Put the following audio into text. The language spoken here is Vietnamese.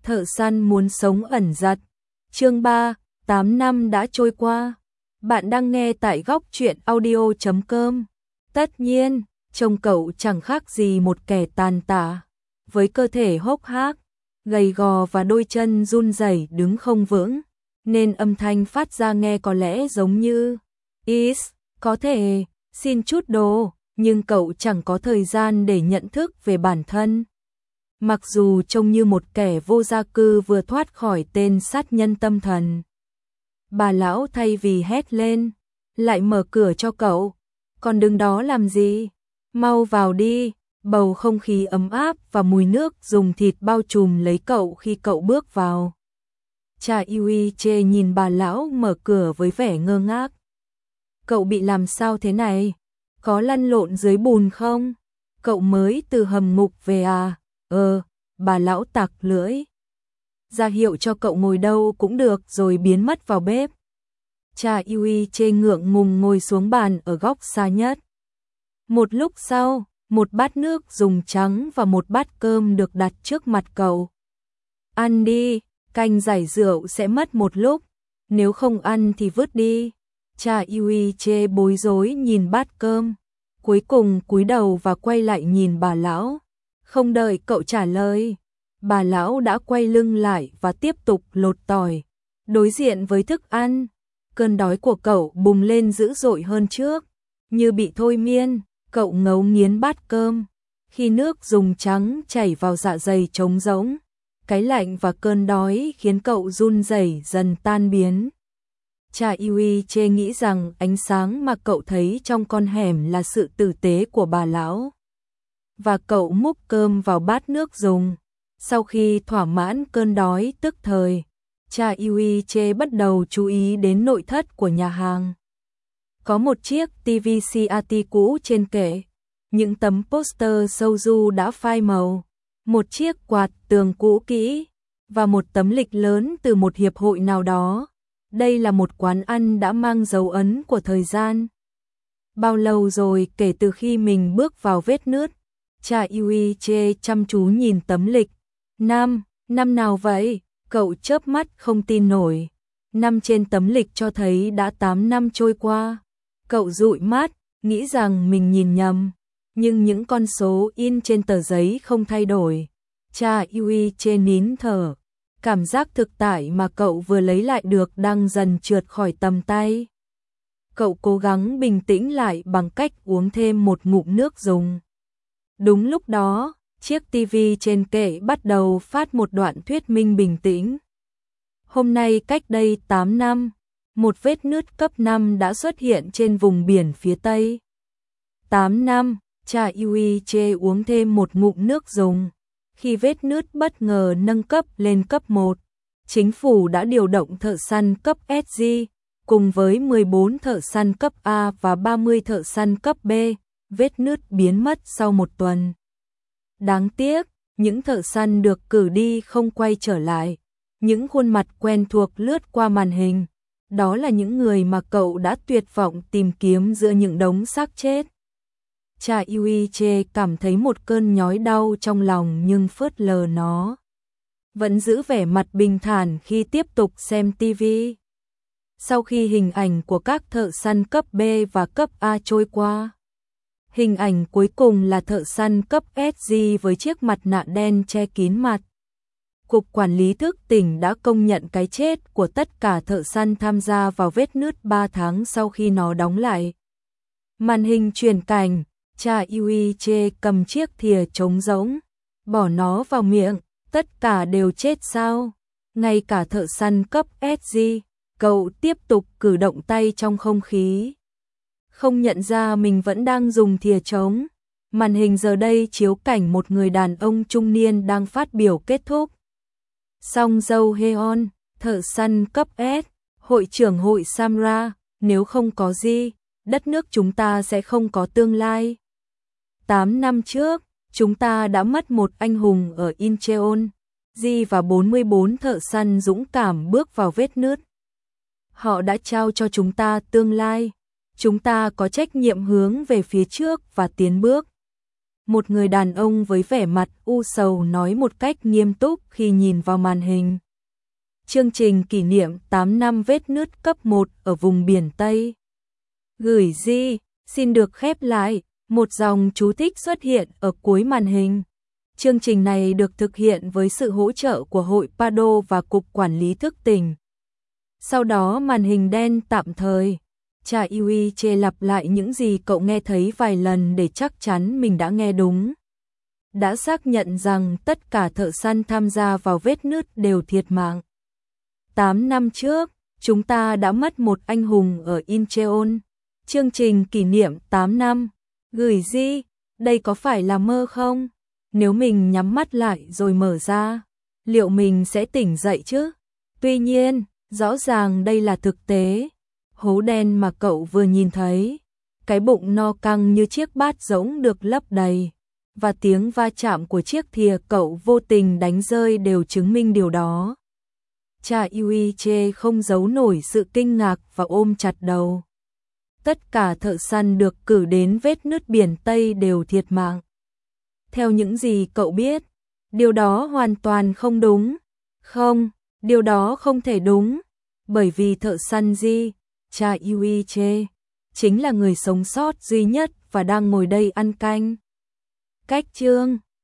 Thợ săn muốn sống ẩn giật. Chương 3, 8 năm đã trôi qua. Bạn đang nghe tại góc truyện audio.com. Tất nhiên, trông cậu chẳng khác gì một kẻ tàn tạ, với cơ thể hốc hác, gầy gò và đôi chân run rẩy đứng không vững, nên âm thanh phát ra nghe có lẽ giống như "Is, có thể xin chút đồ", nhưng cậu chẳng có thời gian để nhận thức về bản thân. Mặc dù trông như một kẻ vô gia cư vừa thoát khỏi tên sát nhân tâm thần, bà lão thay vì hét lên, lại mở cửa cho cậu. "Còn đứng đó làm gì? Mau vào đi." Bầu không khí ấm áp và mùi nước dùng thịt bao trùm lấy cậu khi cậu bước vào. Cha Yuiche nhìn bà lão mở cửa với vẻ ngơ ngác. "Cậu bị làm sao thế này? Có lăn lộn dưới bùn không? Cậu mới từ hầm ngục về à?" Bà lão tặc lưỡi. "Ra hiệu cho cậu ngồi đâu cũng được rồi biến mất vào bếp." Cha Yuiche ngượng ngùng ngồi xuống bàn ở góc xa nhất. Một lúc sau, một bát nước dùng trắng và một bát cơm được đặt trước mặt cậu. "Ăn đi, canh giải rượu sẽ mất một lúc, nếu không ăn thì vứt đi." Cha Yuiche bối rối nhìn bát cơm, cuối cùng cúi đầu và quay lại nhìn bà lão. Không đợi cậu trả lời, bà lão đã quay lưng lại và tiếp tục lột tỏi. Đối diện với thức ăn, cơn đói của cậu bùng lên dữ dội hơn trước. Như bị thôi miên, cậu ngấu nghiến bát cơm. Khi nước dùng trắng chảy vào dạ dày trống rỗng, cái lạnh và cơn đói khiến cậu run rẩy dần tan biến. Cha Yuiche nghĩ rằng ánh sáng mà cậu thấy trong con hẻm là sự tử tế của bà lão. Và cậu múc cơm vào bát nước dùng. Sau khi thỏa mãn cơn đói tức thời, cha Yuiche bắt đầu chú ý đến nội thất của nhà hàng. Có một chiếc TV CRT cũ trên kệ, những tấm poster shouju đã phai màu, một chiếc quạt tường cũ kỹ, và một tấm lịch lớn từ một hiệp hội nào đó. Đây là một quán ăn đã mang dấu ấn của thời gian. Bao lâu rồi kể từ khi mình bước vào vết nứt? Cha Yuiche chăm chú nhìn tấm lịch. Năm nào vậy? Cậu chớp mắt không tin nổi. Năm trên tấm lịch cho thấy đã 8 năm trôi qua. Cậu dụi mắt, nghĩ rằng mình nhìn nhầm, nhưng những con số in trên tờ giấy không thay đổi. Cha Yuiche nín thở, cảm giác thực tại mà cậu vừa lấy lại được đang dần trượt khỏi tầm tay. Cậu cố gắng bình tĩnh lại bằng cách uống thêm một ngụm nước dùng. Đúng lúc đó, chiếc tivi trên kệ bắt đầu phát một đoạn thuyết minh bình tĩnh. Hôm nay cách đây 8 năm, một vết nứt cấp 5 đã xuất hiện trên vùng biển phía Tây. 8 năm, cha Yuiche uống thêm một ngụm nước dùng. Khi vết nứt bất ngờ nâng cấp lên cấp 1, chính phủ đã điều động thợ săn cấp SG, cùng với 14 thợ săn cấp A và 30 thợ săn cấp B. Vết nứt biến mất sau một tuần. Đáng tiếc, những thợ săn được cử đi không quay trở lại. Những khuôn mặt quen thuộc lướt qua màn hình. Đó là những người mà cậu đã tuyệt vọng tìm kiếm giữa những đống xác chết. Cha Yuiche cảm thấy một cơn nhói đau trong lòng nhưng phớt lờ nó. Vẫn giữ vẻ mặt bình thản khi tiếp tục xem TV. Sau khi hình ảnh của các thợ săn cấp B và cấp A trôi qua, hình ảnh cuối cùng là thợ săn cấp SG với chiếc mặt nạ đen che kín mặt. Cục Quản lý thức tỉnh đã công nhận cái chết của tất cả thợ săn tham gia vào vết nứt 3 tháng sau khi nó đóng lại. Màn hình chuyển cảnh, cha Yuiche cầm chiếc thìa trống rỗng, bỏ nó vào miệng. Tất cả đều chết sao? Ngay cả thợ săn cấp SG. Cậu tiếp tục cử động tay trong không khí, không nhận ra mình vẫn đang dùng thìa trống. Màn hình giờ đây chiếu cảnh một người đàn ông trung niên đang phát biểu kết thúc. Song Dâu Heon, thợ săn cấp S, hội trưởng hội Samra, nếu không có gì, đất nước chúng ta sẽ không có tương lai. 8 năm trước, chúng ta đã mất một anh hùng ở Incheon. Ji và 44 thợ săn dũng cảm bước vào vết nứt. Họ đã trao cho chúng ta tương lai. Chúng ta có trách nhiệm hướng về phía trước và tiến bước. Một người đàn ông với vẻ mặt u sầu nói một cách nghiêm túc khi nhìn vào màn hình. Chương trình kỷ niệm 8 năm vết nứt cấp 1 ở vùng biển Tây. Gửi di, xin được khép lại, một dòng chú thích xuất hiện ở cuối màn hình. Chương trình này được thực hiện với sự hỗ trợ của Hội PADO và Cục Quản lý Thức tỉnh. Sau đó màn hình đen tạm thời. Cha Yui chê lặp lại những gì cậu nghe thấy vài lần để chắc chắn mình đã nghe đúng. Đã xác nhận rằng tất cả thợ săn tham gia vào vết nứt đều thiệt mạng. 8 năm trước, chúng ta đã mất một anh hùng ở Incheon. Chương trình kỷ niệm 8 năm. Gửi di, đây có phải là mơ không? Nếu mình nhắm mắt lại rồi mở ra, liệu mình sẽ tỉnh dậy chứ? Tuy nhiên, rõ ràng đây là thực tế. Hố đen mà cậu vừa nhìn thấy, cái bụng no căng như chiếc bát rỗng được lấp đầy, và tiếng va chạm của chiếc thìa cậu vô tình đánh rơi đều chứng minh điều đó. Cha Yuiche không giấu nổi sự kinh ngạc và ôm chặt đầu. Tất cả thợ săn được cử đến vết nứt biển Tây đều thiệt mạng. Theo những gì cậu biết, điều đó hoàn toàn không đúng. Không, điều đó không thể đúng, bởi vì thợ săn Ji, cha Yuiche, chính là người sống sót duy nhất và đang ngồi đây ăn canh. Cách chương